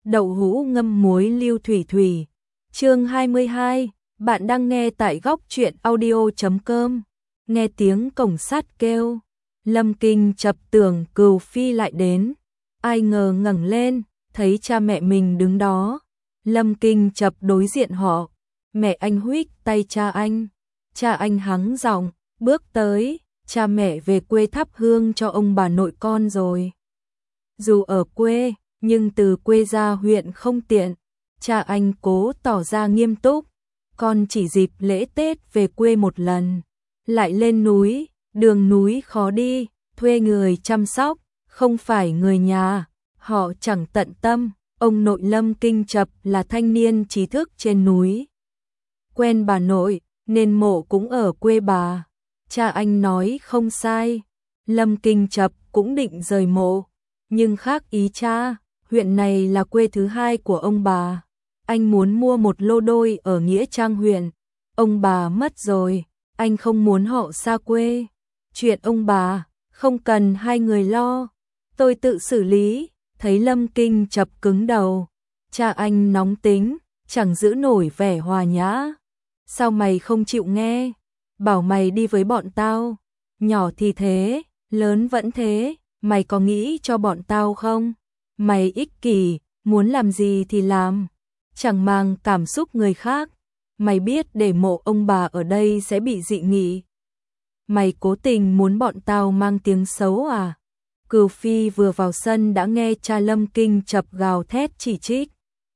Đậu hũ ngâm muối lưu thủy thủy. Chương 22, bạn đang nghe tại góc truyện audio.com. Nghe tiếng cổng sắt kêu, Lâm Kinh Chập tưởng Cửu Phi lại đến, ai ngờ ngẩng lên, thấy cha mẹ mình đứng đó. Lâm Kinh Chập đối diện họ, mẹ anh huých tay cha anh hắng giọng, bước tới, cha mẹ về quê thắp hương cho ông bà nội con rồi. Dù ở quê, nhưng từ quê ra huyện không tiện, cha anh cố tỏ ra nghiêm túc, con chỉ dịp lễ Tết về quê một lần, lại lên núi, đường núi khó đi, thuê người chăm sóc, không phải người nhà, họ chẳng tận tâm. Ông nội Lâm Kinh Chập là thanh niên trí thức trên núi, quen bà nội, nên mộ cũng ở quê bà. Cha anh nói không sai, Lâm Kinh Chập cũng định rời mộ, nhưng khác ý cha, huyện này là quê thứ hai của ông bà. Anh muốn mua một lô đôi ở Nghĩa Trang huyện, ông bà mất rồi, anh không muốn họ xa quê. Chuyện ông bà, không cần hai người lo, tôi tự xử lý. Thấy Lâm Kinh Chập cứng đầu, cha anh nóng tính, chẳng giữ nổi vẻ hòa nhã. Sao mày không chịu nghe? Bảo mày đi với bọn tao, nhỏ thì thế, lớn vẫn thế, mày có nghĩ cho bọn tao không? Mày ích kỷ, muốn làm gì thì làm, chẳng màng cảm xúc người khác. Mày biết để mộ ông bà ở đây sẽ bị dị nghị. Mày cố tình muốn bọn tao mang tiếng xấu à? Cửu Phi vừa vào sân đã nghe cha Lâm Kinh Chập gào thét chỉ trích.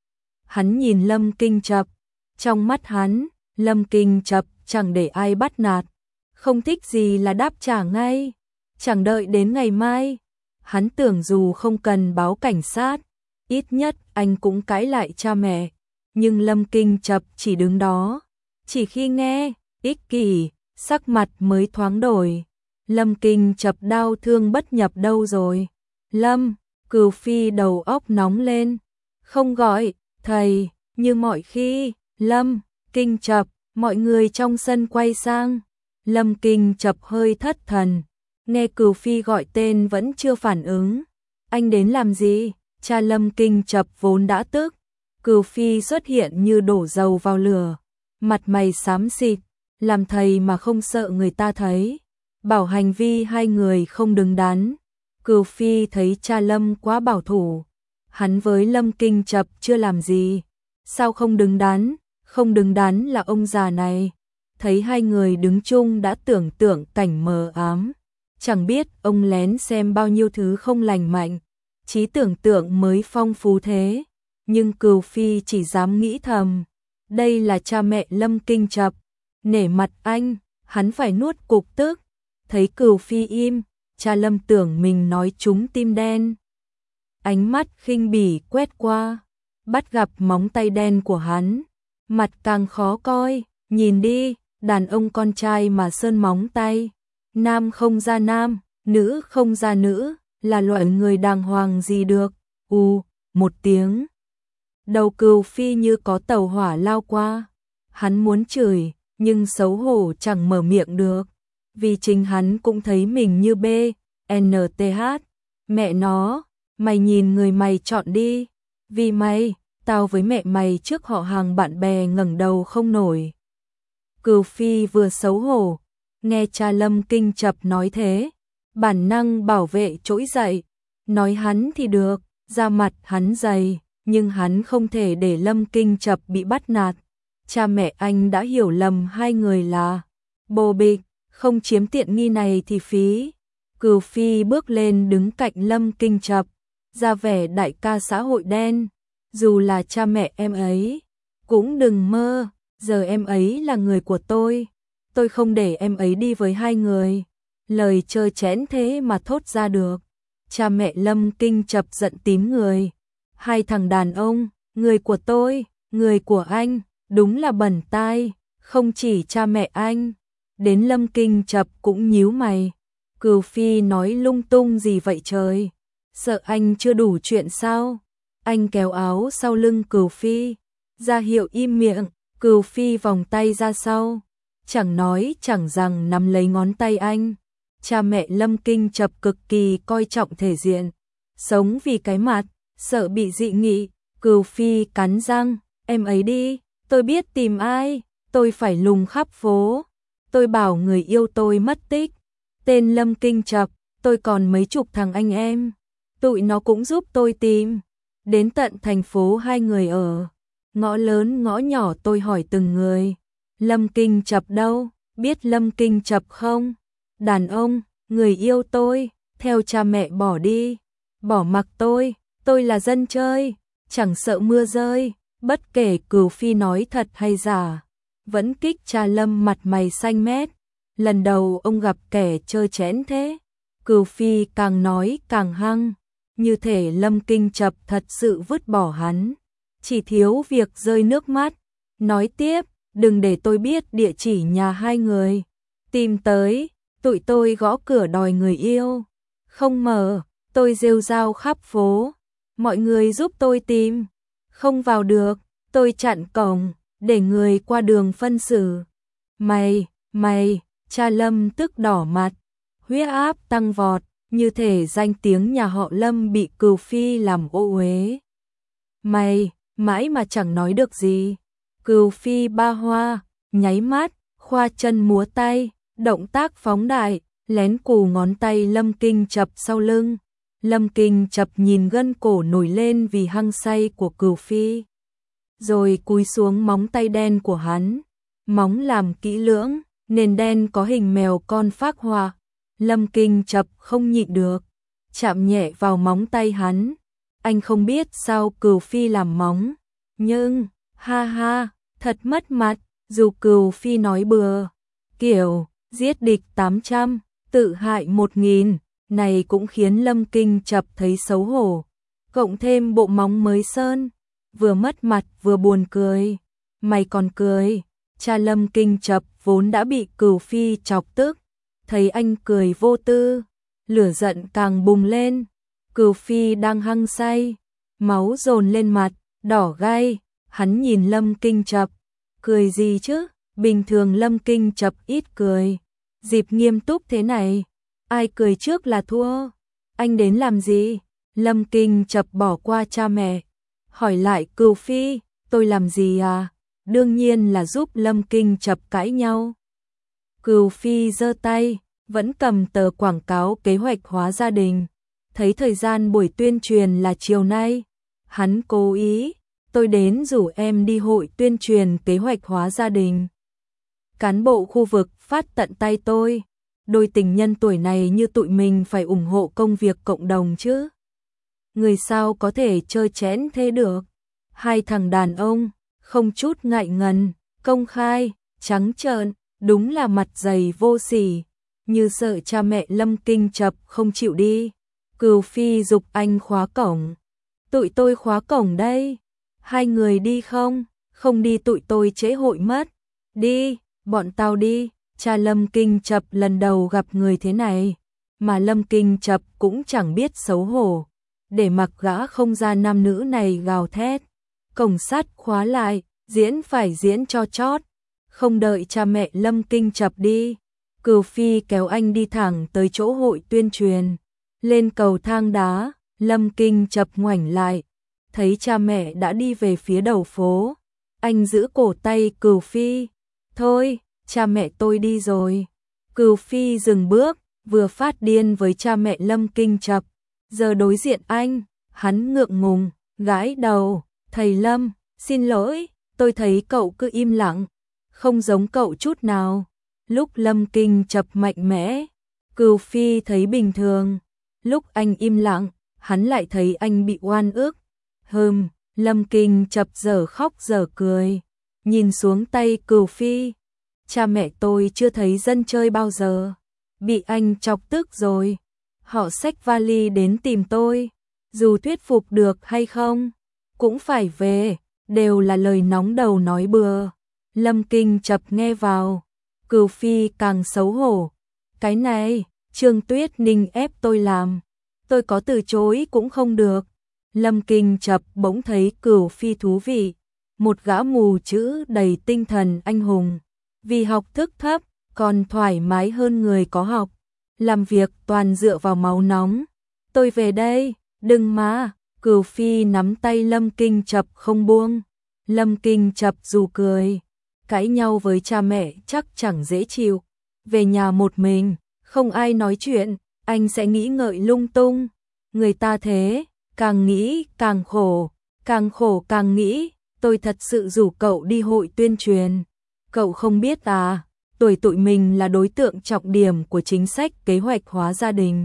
Hắn nhìn Lâm Kinh Chập, trong mắt hắn, Lâm Kinh Chập chẳng để ai bắt nạt, không thích gì là đáp trả ngay, chẳng đợi đến ngày mai. Hắn tưởng dù không cần báo cảnh sát, ít nhất anh cũng cãi lại cha mẹ, nhưng Lâm Kinh Chập chỉ đứng đó, chỉ khi nghe, ích kỷ, sắc mặt mới thoáng đổi. Lâm Kinh Chập đau thương bất nhập đâu rồi? Lâm, Cửu Phi đầu óc nóng lên, không gọi thầy như mọi khi. Lâm Kinh Chập, mọi người trong sân quay sang. Lâm Kinh Chập hơi thất thần, nghe Cửu Phi gọi tên vẫn chưa phản ứng. Anh đến làm gì? Cha Lâm Kinh Chập vốn đã tức, Cửu Phi xuất hiện như đổ dầu vào lửa, mặt mày xám xịt, làm thầy mà không sợ người ta thấy. Bảo hành vi hai người không đứng đắn. Cửu Phi thấy cha Lâm quá bảo thủ, hắn với Lâm Kinh Chập chưa làm gì, sao không đứng đắn? Không đứng đắn là ông già này. Thấy hai người đứng chung đã tưởng tượng cảnh mờ ám, chẳng biết ông lén xem bao nhiêu thứ không lành mạnh, trí tưởng tượng mới phong phú thế. Nhưng Cửu Phi chỉ dám nghĩ thầm, đây là cha mẹ Lâm Kinh Chập, nể mặt anh, hắn phải nuốt cục tức. Thấy Cửu Phi im, cha Lâm tưởng mình nói trúng tim đen. Ánh mắt khinh bỉ quét qua, bắt gặp móng tay đen của hắn, mặt càng khó coi. Nhìn đi, đàn ông con trai mà sơn móng tay, nam không ra nam, nữ không ra nữ, là loại người đàng hoàng gì được. Một tiếng, đầu Cửu Phi như có tàu hỏa lao qua, hắn muốn chửi nhưng xấu hổ chẳng mở miệng được, vì chính hắn cũng thấy mình như BNTH. Mẹ nó, mày nhìn người mày chọn đi, vì mày, tao với mẹ mày trước họ hàng bạn bè ngẩng đầu không nổi. Cửu Phi vừa xấu hổ, nghe cha Lâm Kinh Chập nói thế, bản năng bảo vệ trỗi dậy, nói hắn thì được, da mặt hắn dày, nhưng hắn không thể để Lâm Kinh Chập bị bắt nạt. Cha mẹ anh đã hiểu lầm hai người là bồ bịch, không chiếm tiện nghi này thì phí. Cửu Phi bước lên đứng cạnh Lâm Kinh Chập, ra vẻ đại ca xã hội đen. Dù là cha mẹ em ấy, cũng đừng mơ, giờ em ấy là người của tôi không để em ấy đi với hai người. Lời trơ trẽn thế mà thốt ra được. Cha mẹ Lâm Kinh Chập giận tím người. Hai thằng đàn ông, người của tôi, người của anh, đúng là bẩn tai, không chỉ cha mẹ anh. Đến Lâm Kinh Chập cũng nhíu mày. Cửu Phi nói lung tung gì vậy trời? Sợ anh chưa đủ chuyện sao? Anh kéo áo sau lưng Cửu Phi, ra hiệu im miệng. Cửu Phi vòng tay ra sau, chẳng nói chẳng rằng nắm lấy ngón tay anh. Cha mẹ Lâm Kinh Chập cực kỳ coi trọng thể diện, sống vì cái mặt, sợ bị dị nghị. Cửu Phi cắn răng, em ấy đi, tôi biết tìm ai, tôi phải lùng khắp phố. Tôi bảo người yêu tôi mất tích, tên Lâm Kinh Chập, tôi còn mấy chục thằng anh em. Tụi nó cũng giúp tôi tìm. Đến tận thành phố hai người ở. Ngõ lớn ngõ nhỏ tôi hỏi từng người. Lâm Kinh Chập đâu? Biết Lâm Kinh Chập không? Đàn ông, người yêu tôi, theo cha mẹ bỏ đi. Bỏ mặc tôi là dân chơi, chẳng sợ mưa rơi. Bất kể Cửu Phi nói thật hay giả, vẫn kích cha Lâm mặt mày xanh mét. Lần đầu ông gặp kẻ chơi chẽn thế. Cửu Phi càng nói càng hăng, như thể Lâm Kinh Chập thật sự vứt bỏ hắn, chỉ thiếu việc rơi nước mắt. Nói tiếp, đừng để tôi biết địa chỉ nhà hai người. Tìm tới, tụi tôi gõ cửa đòi người yêu. Không mở, tôi rêu rao khắp phố. Mọi người giúp tôi tìm. Không vào được, tôi chặn cổng, để người qua đường phân xử. Mày, cha Lâm tức đỏ mặt, huyết áp tăng vọt, như thể danh tiếng nhà họ Lâm bị Cửu Phi làm ô uế. Mày, mãi mà chẳng nói được gì. Cửu Phi ba hoa, nháy mắt, khoa chân múa tay, động tác phóng đại, lén cù ngón tay Lâm Kinh Chập sau lưng. Lâm Kinh Chập nhìn gân cổ nổi lên vì hăng say của Cửu Phi, rồi cúi xuống móng tay đen của hắn. Móng làm kỹ lưỡng, nền đen có hình mèo con phác họa. Lâm Kinh Chập không nhịn được, chạm nhẹ vào móng tay hắn. Anh không biết sao Cửu Phi làm móng, nhưng, ha, thật mất mặt, dù Cửu Phi nói bừa, kiểu, giết địch 800, tự hại 1000, này cũng khiến Lâm Kinh Chập thấy xấu hổ. Cộng thêm bộ móng mới sơn, vừa mất mặt vừa buồn cười. Mày còn cười, cha Lâm Kinh Chập vốn đã bị Cửu Phi chọc tức. Thấy anh cười vô tư, lửa giận càng bùng lên. Cửu Phi đang hăng say, máu dồn lên mặt, đỏ gai. Hắn nhìn Lâm Kinh Chập, cười gì chứ? Bình thường Lâm Kinh Chập ít cười, dịp nghiêm túc thế này, ai cười trước là thua. Anh đến làm gì? Lâm Kinh Chập bỏ qua cha mẹ, hỏi lại Cửu Phi, tôi làm gì à? Đương nhiên là giúp Lâm Kinh Chập cãi nhau. Cửu Phi giơ tay, vẫn cầm tờ quảng cáo kế hoạch hóa gia đình. Thấy thời gian buổi tuyên truyền là chiều nay, hắn cố ý, tôi đến rủ em đi hội tuyên truyền kế hoạch hóa gia đình. Cán bộ khu vực phát tận tay tôi, đôi tình nhân tuổi này như tụi mình phải ủng hộ công việc cộng đồng chứ. Người sao có thể chơi chẽn thế được. Hai thằng đàn ông, không chút ngại ngần, công khai, trắng trợn, đúng là mặt dày vô sỉ, như sợ cha mẹ Lâm Kinh Chập không chịu đi. Cửu Phi giục anh khóa cổng. Tụi tôi khóa cổng đây. Hai người đi không? Không đi tụi tôi trễ hội mất. Đi, bọn tao đi. Cha Lâm Kinh Chập lần đầu gặp người thế này, mà Lâm Kinh Chập cũng chẳng biết xấu hổ, để mặc gã không ra nam nữ này gào thét. Cổng sắt khóa lại, diễn phải diễn cho chót. Không đợi cha mẹ Lâm Kinh Chập đi, Cửu Phi kéo anh đi thẳng tới chỗ hội tuyên truyền. Lên cầu thang đá, Lâm Kinh Chập ngoảnh lại, thấy cha mẹ đã đi về phía đầu phố. Anh giữ cổ tay Cửu Phi. Thôi, cha mẹ tôi đi rồi. Cửu Phi dừng bước, vừa phát điên với cha mẹ Lâm Kinh Chập. Giờ đối diện anh, hắn ngượng ngùng, gãi đầu. Thầy Lâm, xin lỗi, tôi thấy cậu cứ im lặng, không giống cậu chút nào. Lúc Lâm Kinh Chập mạnh mẽ, Cửu Phi thấy bình thường. Lúc anh im lặng, hắn lại thấy anh bị oan ức. Lâm Kinh Chập giờ khóc giờ cười, nhìn xuống tay Cửu Phi. Cha mẹ tôi chưa thấy dân chơi bao giờ, bị anh chọc tức rồi. Họ xách vali đến tìm tôi, dù thuyết phục được hay không, cũng phải về, đều là lời nóng đầu nói bừa. Lâm Kinh Chập nghe vào, Cửu Phi càng xấu hổ. Cái này, Trương Tuyết Ninh ép tôi làm, tôi có từ chối cũng không được. Lâm Kinh Chập bỗng thấy Cửu Phi thú vị, một gã mù chữ đầy tinh thần anh hùng, vì học thức thấp, còn thoải mái hơn người có học, làm việc toàn dựa vào máu nóng. Tôi về đây, đừng mà, Cửu Phi nắm tay Lâm Kinh Chập không buông. Lâm Kinh Chập dù cười, cãi nhau với cha mẹ chắc chẳng dễ chịu. Về nhà một mình, không ai nói chuyện, anh sẽ nghĩ ngợi lung tung. Người ta thế, càng nghĩ càng khổ càng nghĩ. Tôi thật sự rủ cậu đi hội tuyên truyền. Cậu không biết à, tuổi tụi mình là đối tượng trọng điểm của chính sách kế hoạch hóa gia đình.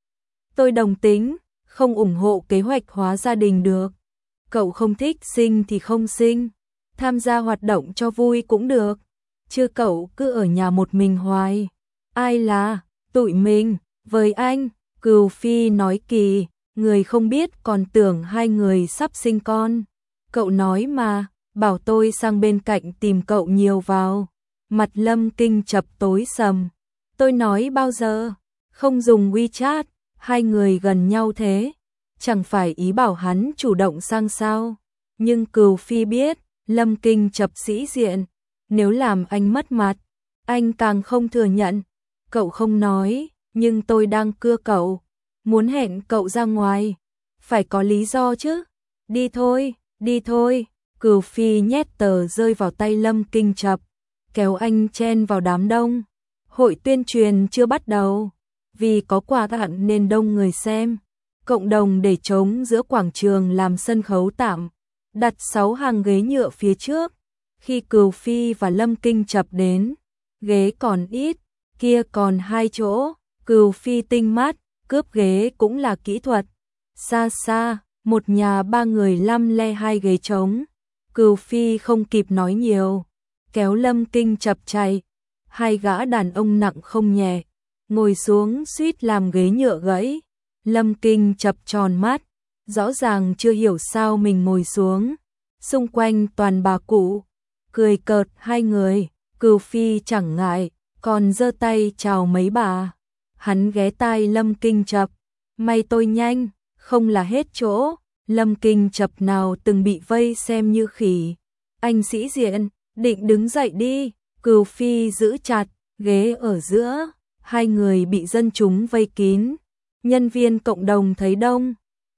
Tôi đồng tính, không ủng hộ kế hoạch hóa gia đình được. Cậu không thích sinh thì không sinh, tham gia hoạt động cho vui cũng được. Chứ cậu cứ ở nhà một mình hoài. Ai là tụi mình, với anh, Cửu Phi nói kỳ, người không biết còn tưởng hai người sắp sinh con. Cậu nói mà, bảo tôi sang bên cạnh tìm cậu nhiều vào. Mặt Lâm Kinh Chập tối sầm. Tôi nói bao giờ, không dùng WeChat, hai người gần nhau thế. Chẳng phải ý bảo hắn chủ động sang sao. Nhưng Cửu Phi biết, Lâm Kinh Chập sĩ diện. Nếu làm anh mất mặt, anh càng không thừa nhận. Cậu không nói, nhưng tôi đang cưa cậu. Muốn hẹn cậu ra ngoài. Phải có lý do chứ. Đi thôi, đi thôi. Cửu Phi nhét tờ rơi vào tay Lâm Kinh Chập, kéo anh chen vào đám đông. Hội tuyên truyền chưa bắt đầu. Vì có quà tặng nên đông người xem. Cộng đồng để trống giữa quảng trường làm sân khấu tạm. Đặt 6 hàng ghế nhựa phía trước. Khi Cửu Phi và Lâm Kinh Chập đến, ghế còn ít, kia còn 2 chỗ. Cửu Phi tinh mắt, cướp ghế cũng là kỹ thuật. Xa xa, một nhà 3 người lăm le 2 ghế trống. Cửu Phi không kịp nói nhiều, kéo Lâm Kinh Chập chạy. 2 gã đàn ông nặng không nhẹ, ngồi xuống suýt làm ghế nhựa gãy. Lâm Kinh Chập tròn mắt, rõ ràng chưa hiểu sao mình ngồi xuống. Xung quanh toàn bà cụ, cười cợt 2 người. Cửu Phi chẳng ngại, còn giơ tay chào mấy bà. Hắn ghé tai Lâm Kinh Chập, may tôi nhanh, không là hết chỗ. Lâm Kinh Chập nào từng bị vây xem như khỉ. Anh sĩ diện, định đứng dậy đi. Cửu Phi giữ chặt ghế ở giữa, 2 người bị dân chúng vây kín. Nhân viên cộng đồng thấy đông,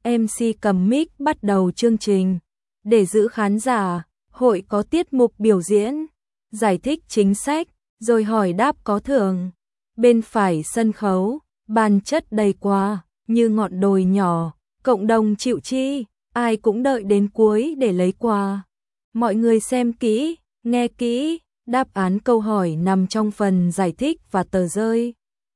MC cầm mic bắt đầu chương trình. Để giữ khán giả, hội có tiết mục biểu diễn, giải thích chính sách, rồi hỏi đáp có thưởng. Bên phải sân khấu, bàn chất đầy quà, như ngọn đồi nhỏ. Cộng đồng chịu chi, ai cũng đợi đến cuối để lấy quà. Mọi người xem kỹ, nghe kỹ, đáp án câu hỏi nằm trong phần giải thích và tờ rơi.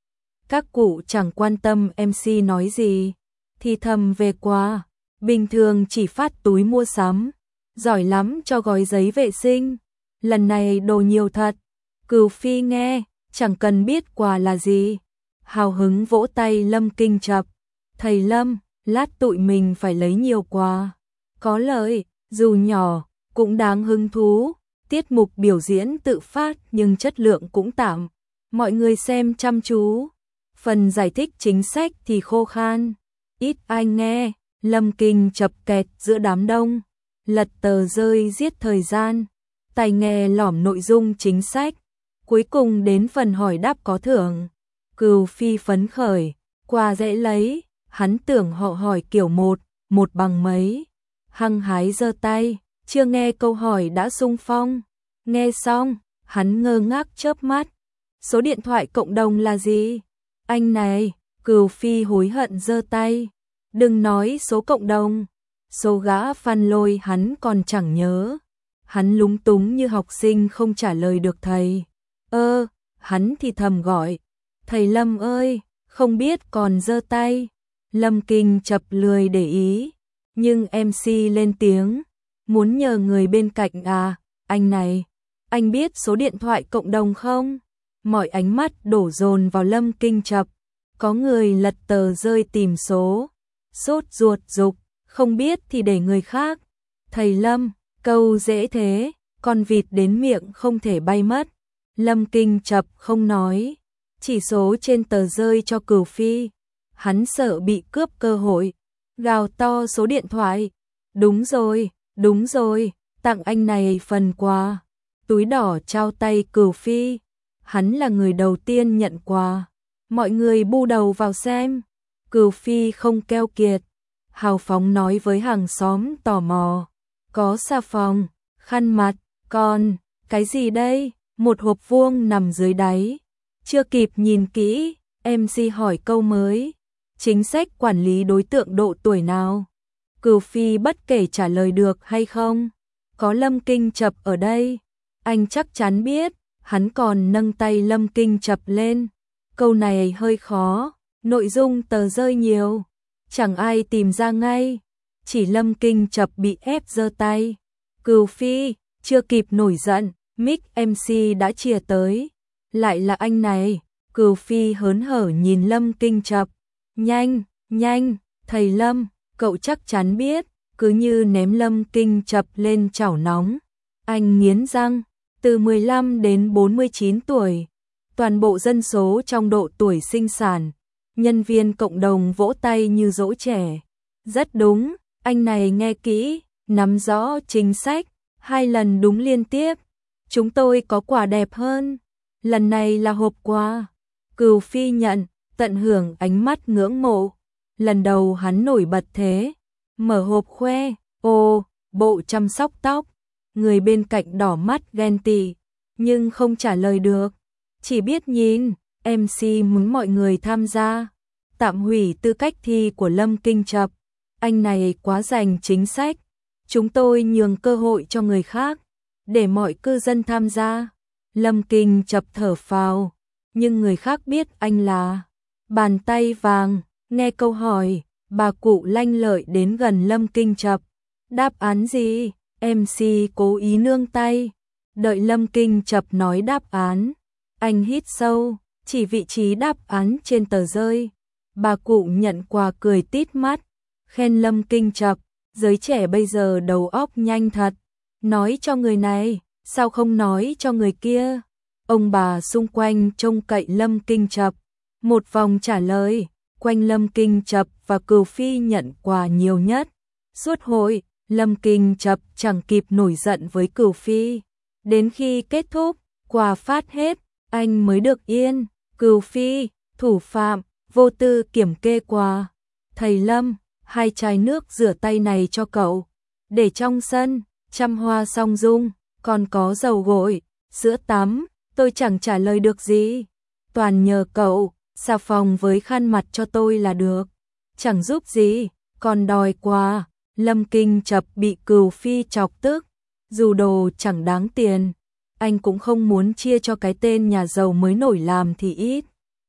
Các cụ chẳng quan tâm MC nói gì, thì thầm về quà. Bình thường chỉ phát túi mua sắm, giỏi lắm cho gói giấy vệ sinh. Lần này đồ nhiều thật. Cửu Phi nghe, chẳng cần biết quà là gì. Hào hứng vỗ tay Lâm Kinh Chập. Thầy Lâm, lát tụi mình phải lấy nhiều quà. Có lợi, dù nhỏ, cũng đáng hứng thú. Tiết mục biểu diễn tự phát nhưng chất lượng cũng tạm. Mọi người xem chăm chú. Phần giải thích chính sách thì khô khan. Ít ai nghe. Lâm Kinh Chập kẹt giữa đám đông. Lật tờ rơi giết thời gian. Tai nghe lỏm nội dung chính sách. Cuối cùng đến phần hỏi đáp có thưởng. Cửu Phi phấn khởi. Quà dễ lấy. Hắn tưởng họ hỏi kiểu một bằng mấy. Hăng hái giơ tay, chưa nghe câu hỏi đã xung phong. Nghe xong, hắn ngơ ngác chớp mắt. Số điện thoại cộng đồng là gì? Anh này, Cửu Phi hối hận giơ tay. Đừng nói số cộng đồng. Số gã fan lôi hắn còn chẳng nhớ. Hắn lúng túng như học sinh không trả lời được thầy. Hắn thì thầm gọi. Thầy Lâm ơi, không biết còn giơ tay. Lâm Kinh Chập lười để ý, nhưng MC lên tiếng, muốn nhờ người bên cạnh à, anh này, anh biết số điện thoại cộng đồng không? Mọi ánh mắt đổ dồn vào Lâm Kinh Chập, có người lật tờ rơi tìm số, sốt ruột dục, không biết thì để người khác. Thầy Lâm, câu dễ thế, con vịt đến miệng không thể bay mất. Lâm Kinh Chập không nói, chỉ số trên tờ rơi cho Cửu Phi. Hắn sợ bị cướp cơ hội, gào to số điện thoại. Đúng rồi, tặng anh này phần quà. Túi đỏ trao tay Cửu Phi. Hắn là người đầu tiên nhận quà. Mọi người bu đầu vào xem. Cửu Phi không keo kiệt, hào phóng nói với hàng xóm tò mò. Có xà phòng, khăn mặt, còn, cái gì đây? Một hộp vuông nằm dưới đáy. Chưa kịp nhìn kỹ, MC hỏi câu mới. Chính sách quản lý đối tượng độ tuổi nào? Cửu Phi bất kể trả lời được hay không. Có Lâm Kinh Chập ở đây. Anh chắc chắn biết, hắn còn nâng tay Lâm Kinh Chập lên. Câu này hơi khó, nội dung tờ rơi nhiều. Chẳng ai tìm ra ngay. Chỉ Lâm Kinh Chập bị ép giơ tay. Cửu Phi, chưa kịp nổi giận, mic MC đã chìa tới. Lại là anh này. Cửu Phi hớn hở nhìn Lâm Kinh Chập. Nhanh, nhanh, thầy Lâm, cậu chắc chắn biết, cứ như ném Lâm Kinh Chập lên chảo nóng. Anh nghiến răng, từ 15 đến 49 tuổi, toàn bộ dân số trong độ tuổi sinh sản, nhân viên cộng đồng vỗ tay như dỗ trẻ. Rất đúng, anh này nghe kỹ, nắm rõ chính sách, 2 lần đúng liên tiếp. Chúng tôi có quà đẹp hơn, lần này là hộp quà. Cửu Phi nhận, tận hưởng ánh mắt ngưỡng mộ. Lần đầu hắn nổi bật thế, mở hộp khoe, ô, bộ chăm sóc tóc. Người bên cạnh đỏ mắt ghen tị, nhưng không trả lời được, chỉ biết nhìn. MC muốn mọi người tham gia, tạm hủy tư cách thi của Lâm Kinh Chập. Anh này quá giành chính sách, chúng tôi nhường cơ hội cho người khác, để mọi cư dân tham gia. Lâm Kinh Chập thở phào, nhưng người khác biết anh là bàn tay vàng. Nghe câu hỏi, bà cụ lanh lợi đến gần Lâm Kinh Chập. Đáp án gì? MC cố ý nương tay. Đợi Lâm Kinh Chập nói đáp án. Anh hít sâu, chỉ vị trí đáp án trên tờ rơi. Bà cụ nhận quà cười tít mắt, khen Lâm Kinh Chập. Giới trẻ bây giờ đầu óc nhanh thật. Nói cho người này, sao không nói cho người kia? Ông bà xung quanh trông cậy Lâm Kinh Chập. Một vòng trả lời, quanh Lâm Kinh Chập và Cửu Phi nhận quà nhiều nhất. Suốt hội, Lâm Kinh Chập chẳng kịp nổi giận với Cửu Phi. Đến khi kết thúc, quà phát hết, anh mới được yên. Cửu Phi, thủ phạm, vô tư kiểm kê quà. Thầy Lâm, 2 chai nước rửa tay này cho cậu. Để trong sân, chăm hoa song dung, còn có dầu gội, sữa tắm, tôi chẳng trả lời được gì. Toàn nhờ cậu, xà phòng với khăn mặt cho tôi là được. Chẳng giúp gì, còn đòi quà. Lâm Kinh Chập bị Cửu Phi chọc tức. Dù đồ chẳng đáng tiền, anh cũng không muốn chia cho cái tên nhà giàu mới nổi làm thì ít,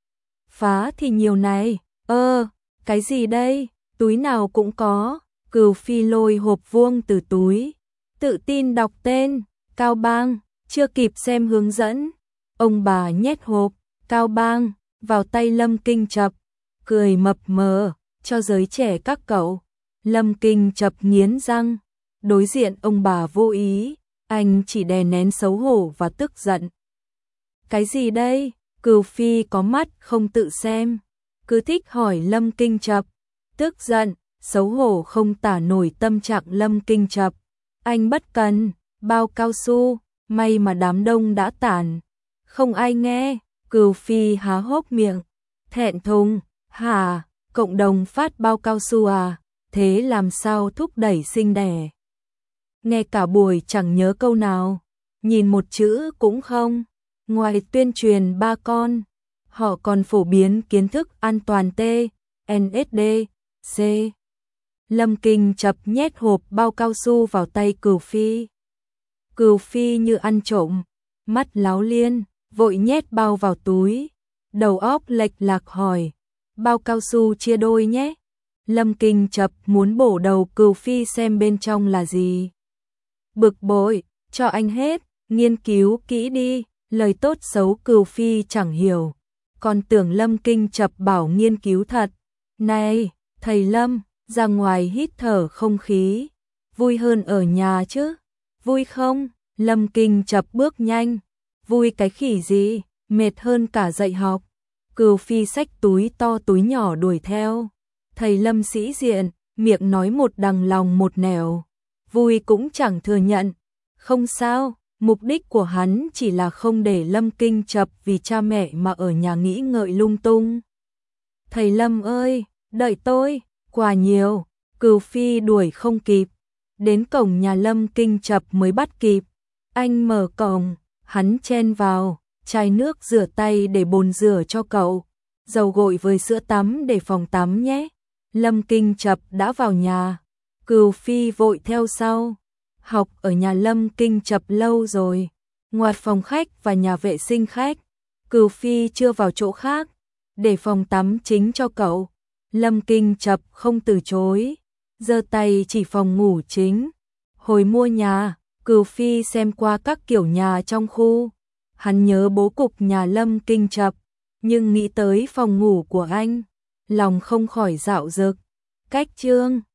phá thì nhiều này. Cái gì đây? Túi nào cũng có. Cửu Phi lôi hộp vuông từ túi, tự tin đọc tên, Cao Bang. Chưa kịp xem hướng dẫn, ông bà nhét hộp Cao Bang vào tay Lâm Kinh Chập, cười mập mờ, cho giới trẻ các cậu. Lâm Kinh Chập nghiến răng, đối diện ông bà vô ý, anh chỉ đè nén xấu hổ và tức giận. Cái gì đây? Cửu Phi có mắt không tự xem, cứ thích hỏi Lâm Kinh Chập. Tức giận, xấu hổ không tả nổi tâm trạng Lâm Kinh Chập. Anh bất cần, bao cao su, may mà đám đông đã tản, không ai nghe. Cửu Phi há hốc miệng, thẹn thùng, hả, cộng đồng phát bao cao su à, thế làm sao thúc đẩy sinh đẻ? Nghe cả buổi chẳng nhớ câu nào, nhìn một chữ cũng không. Ngoài tuyên truyền 3 con, họ còn phổ biến kiến thức an toàn T, NSD, C. Lâm Kinh Chập nhét hộp bao cao su vào tay Cửu Phi. Cửu Phi như ăn trộm, mắt láo liên, vội nhét bao vào túi. Đầu óc lệch lạc hỏi, bao cao su chia đôi nhé. Lâm Kinh Chập muốn bổ đầu Cửu Phi xem bên trong là gì. Bực bội, cho anh hết, nghiên cứu kỹ đi. Lời tốt xấu Cửu Phi chẳng hiểu, còn tưởng Lâm Kinh Chập bảo nghiên cứu thật. Này, thầy Lâm, ra ngoài hít thở không khí, vui hơn ở nhà chứ. Vui không? Lâm Kinh Chập bước nhanh. Vui cái khỉ gì, mệt hơn cả dạy học. Cửu Phi xách túi to túi nhỏ đuổi theo. Thầy Lâm sĩ diện, miệng nói một đằng lòng một nẻo. Vui cũng chẳng thừa nhận. Không sao, mục đích của hắn chỉ là không để Lâm Kinh Chập vì cha mẹ mà ở nhà nghĩ ngợi lung tung. Thầy Lâm ơi, đợi tôi, quà nhiều. Cừu Phi đuổi không kịp, đến cổng nhà Lâm Kinh Chập mới bắt kịp. Anh mở cổng, hắn chen vào, chai nước rửa tay để bồn rửa cho cậu, dầu gội với sữa tắm để phòng tắm nhé. Lâm Kinh Chập đã vào nhà, Cừu Phi vội theo sau. Học ở nhà Lâm Kinh Chập lâu rồi, ngoại phòng khách và nhà vệ sinh khách. Cừu Phi chưa vào chỗ khác, để phòng tắm chính cho cậu. Lâm Kinh Chập không từ chối, giơ tay chỉ phòng ngủ chính. Hồi mua nhà, Cừu Phi xem qua các kiểu nhà trong khu. Hắn nhớ bố cục nhà Lâm Kinh Chập, nhưng nghĩ tới phòng ngủ của anh, lòng không khỏi dạo dực. Cách chương